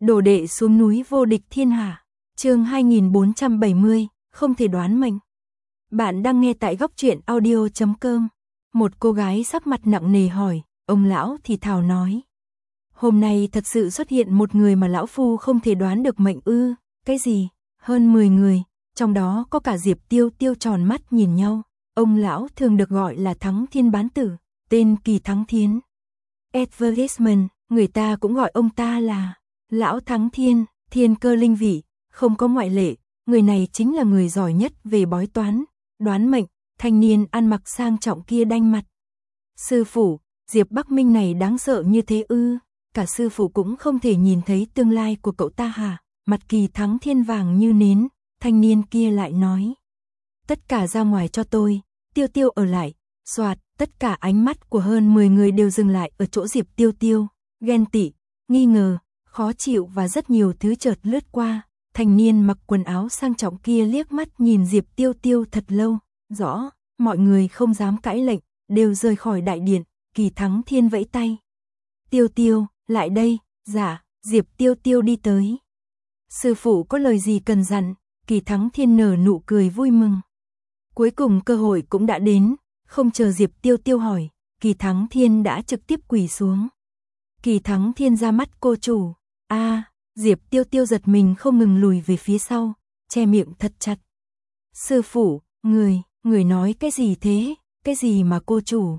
Đồ đệ xuống núi vô địch thiên hạ. Chương 2470, không thể đoán mệnh. Bạn đang nghe tại góc truyện audio.com. Một cô gái sắc mặt nặng nề hỏi, ông lão thì thào nói. Hôm nay thật sự xuất hiện một người mà lão phu không thể đoán được mệnh ư? Cái gì? Hơn 10 người, trong đó có cả Diệp Tiêu Tiêu tròn mắt nhìn nhau. Ông lão thường được gọi là Thắng Thiên Bán Tử, tên Kỳ Thắng Thiên. Advertisement, người ta cũng gọi ông ta là Lão Thắng Thiên, thiên cơ linh vị, không có ngoại lệ, người này chính là người giỏi nhất về bói toán, đoán mệnh. Thanh niên ăn mặc sang trọng kia đanh mặt. Sư phụ, Diệp Bắc Minh này đáng sợ như thế ư? Cả sư phụ cũng không thể nhìn thấy tương lai của cậu ta hả? Mặt Kỳ Thắng Thiên vàng như nến, thanh niên kia lại nói. Tất cả ra ngoài cho tôi, Tiêu Tiêu ở lại. Soạt, tất cả ánh mắt của hơn 10 người đều dừng lại ở chỗ Diệp Tiêu Tiêu, ghen tị, nghi ngờ, khó chịu và rất nhiều thứ chợt lướt qua. Thanh niên mặc quần áo sang trọng kia liếc mắt nhìn Diệp Tiêu Tiêu thật lâu, rõ, mọi người không dám cãi lệnh, đều rời khỏi đại điện. Kỳ Thắng Thiên vẫy tay. Tiêu Tiêu, lại đây. Dạ. Diệp Tiêu Tiêu đi tới. Sư phụ có lời gì cần dặn? Kỳ Thắng Thiên nở nụ cười vui mừng. Cuối cùng cơ hội cũng đã đến, không chờ Diệp Tiêu Tiêu hỏi, Kỳ Thắng Thiên đã trực tiếp quỳ xuống. Kỳ Thắng Thiên ra mắt cô chủ. Diệp Tiêu Tiêu giật mình không ngừng lùi về phía sau, che miệng thật chặt. Sư phụ, người nói cái gì thế? Cái gì mà cô chủ,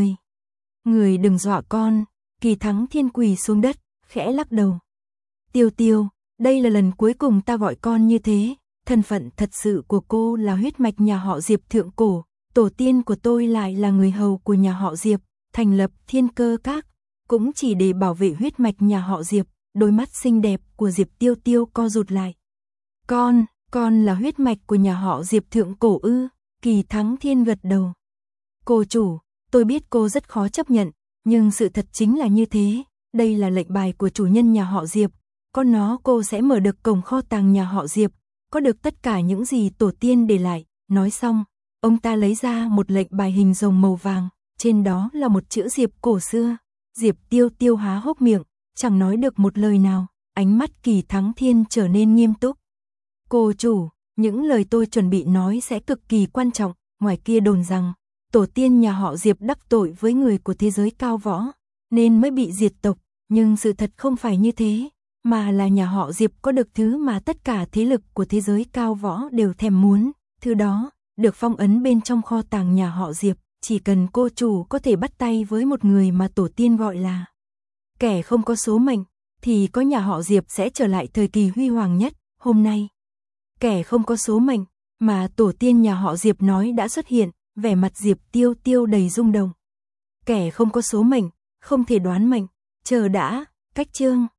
người đừng dọa con. Kỳ Thắng Thiên quỳ xuống đất, khẽ lắc đầu. Tiêu Tiêu, đây là lần cuối cùng ta gọi con như thế. Thân phận thật sự của cô là huyết mạch nhà họ Diệp thượng cổ, tổ tiên của tôi lại là người hầu của nhà họ Diệp, thành lập Thiên Cơ Các, cũng chỉ để bảo vệ huyết mạch nhà họ Diệp. Đôi mắt xinh đẹp của Diệp Tiêu Tiêu co rụt lại. Con là huyết mạch của nhà họ Diệp thượng cổ ư? Kỳ Thắng Thiên gật đầu. Cô chủ, tôi biết cô rất khó chấp nhận, nhưng sự thật chính là như thế. Đây là lệnh bài của chủ nhân nhà họ Diệp. Có nó cô sẽ mở được cổng kho tàng nhà họ Diệp, có được tất cả những gì tổ tiên để lại. Nói xong, ông ta lấy ra một lệnh bài hình rồng màu vàng, trên đó là một chữ Diệp cổ xưa. Diệp Tiêu Tiêu há hốc miệng, chẳng nói được một lời nào, ánh mắt Kỳ Thắng Thiên trở nên nghiêm túc. Cô chủ, những lời tôi chuẩn bị nói sẽ cực kỳ quan trọng. Ngoài kia đồn rằng, tổ tiên nhà họ Diệp đắc tội với người của thế giới cao võ, nên mới bị diệt tộc, nhưng sự thật không phải như thế, mà là nhà họ Diệp có được thứ mà tất cả thế lực của thế giới cao võ đều thèm muốn, thứ đó được phong ấn bên trong kho tàng nhà họ Diệp, chỉ cần cô chủ có thể bắt tay với một người mà tổ tiên gọi là kẻ không có số mệnh, thì có nhà họ Diệp sẽ trở lại thời kỳ huy hoàng nhất. Hôm nay, kẻ không có số mệnh mà tổ tiên nhà họ Diệp nói đã xuất hiện, vẻ mặt Diệp Tiêu Tiêu đầy rung động. Kẻ không có số mệnh, không thể đoán mệnh, chờ đã, cách chương.